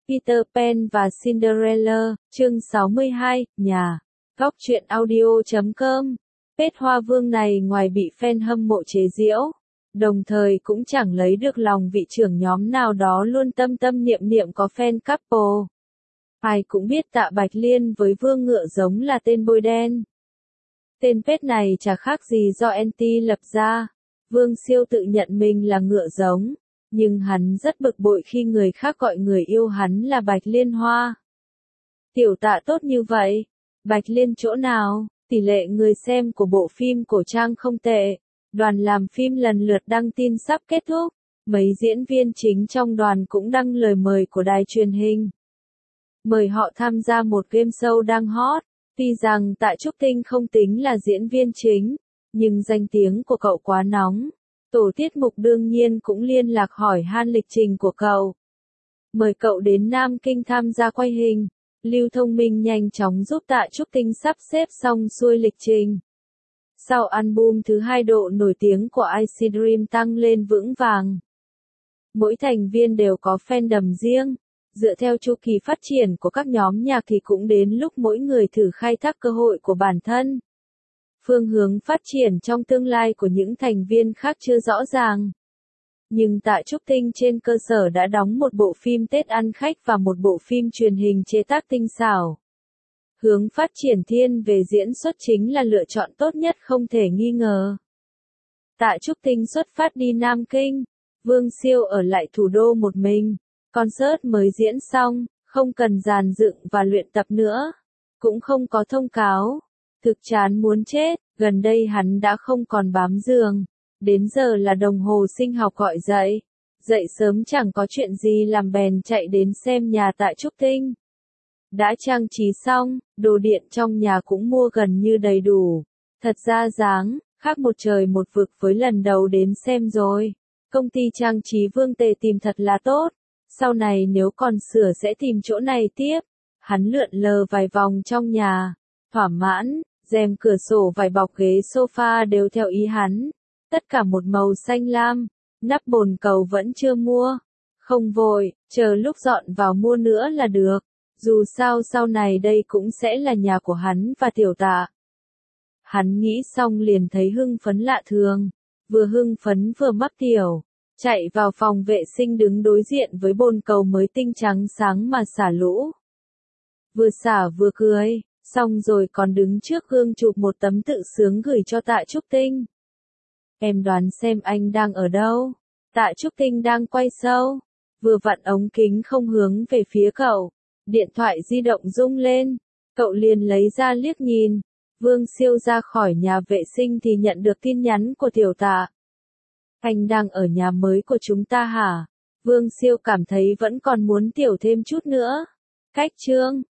Peter Pan và Cinderella, chương 62, nhà. Góc truyện audio.com. Pết Hoa Vương này ngoài bị fan hâm mộ chế giễu, đồng thời cũng chẳng lấy được lòng vị trưởng nhóm nào đó luôn tâm tâm niệm niệm có fan couple. Ai cũng biết Tạ Bạch Liên với Vương Ngựa giống là tên bôi đen. Tên Pết này chả khác gì do NT lập ra. Vương Siêu tự nhận mình là ngựa giống, nhưng hắn rất bực bội khi người khác gọi người yêu hắn là Bạch Liên Hoa. Tiểu Tạ tốt như vậy, Bạch Liên chỗ nào? Tỷ lệ người xem của bộ phim cổ trang không tệ. Đoàn làm phim lần lượt đăng tin sắp kết thúc. Mấy diễn viên chính trong đoàn cũng đăng lời mời của đài truyền hình. Mời họ tham gia một game show đang hot. Tuy rằng Tạ Trúc Tinh không tính là diễn viên chính, nhưng danh tiếng của cậu quá nóng. Tổ tiết mục đương nhiên cũng liên lạc hỏi han lịch trình của cậu. Mời cậu đến Nam Kinh tham gia quay hình. Lưu Thông Minh nhanh chóng giúp Tạ Trúc Tinh sắp xếp xong xuôi lịch trình. Sau album thứ 2 độ nổi tiếng của Ice Dream tăng lên vững vàng. Mỗi thành viên đều có fandom riêng. Dựa theo chu kỳ phát triển của các nhóm nhạc thì cũng đến lúc mỗi người thử khai thác cơ hội của bản thân. Phương hướng phát triển trong tương lai của những thành viên khác chưa rõ ràng. Nhưng Tạ Trúc Tinh trên cơ sở đã đóng một bộ phim Tết ăn khách và một bộ phim truyền hình chế tác tinh xảo. Hướng phát triển thiên về diễn xuất chính là lựa chọn tốt nhất không thể nghi ngờ. Tạ Trúc Tinh xuất phát đi Nam Kinh, Vương Siêu ở lại thủ đô một mình. Concert mới diễn xong, không cần dàn dựng và luyện tập nữa. Cũng không có thông cáo. Thực chán muốn chết, gần đây hắn đã không còn bám giường. Đến giờ là đồng hồ sinh học gọi dậy. Dậy sớm chẳng có chuyện gì làm bèn chạy đến xem nhà Tạ Trúc Tinh. Đã trang trí xong, đồ điện trong nhà cũng mua gần như đầy đủ. Thật ra dáng, khác một trời một vực với lần đầu đến xem rồi. Công ty trang trí Vương Tề tìm thật là tốt. Sau này nếu còn sửa sẽ tìm chỗ này tiếp. Hắn lượn lờ vài vòng trong nhà. Thỏa mãn, rèm cửa sổ vài bọc ghế sofa đều theo ý hắn. Tất cả một màu xanh lam. Nắp bồn cầu vẫn chưa mua. Không vội, chờ lúc dọn vào mua nữa là được. Dù sao sau này đây cũng sẽ là nhà của hắn và Tiểu Tạ. Hắn nghĩ xong liền thấy hưng phấn lạ thường. Vừa hưng phấn vừa mắc tiểu. Chạy vào phòng vệ sinh đứng đối diện với bồn cầu mới tinh trắng sáng mà xả lũ. Vừa xả vừa cười, xong rồi còn đứng trước gương chụp một tấm tự sướng gửi cho Tạ Trúc Tinh. Em đoán xem anh đang ở đâu? Tạ Trúc Tinh đang quay show. Vừa vặn ống kính không hướng về phía cậu. Điện thoại di động rung lên. Cậu liền lấy ra liếc nhìn. Vương Siêu ra khỏi nhà vệ sinh thì nhận được tin nhắn của Tiểu Tạ. Anh đang ở nhà mới của chúng ta hả? Vương Siêu cảm thấy vẫn còn muốn tiểu thêm chút nữa. Cách chương,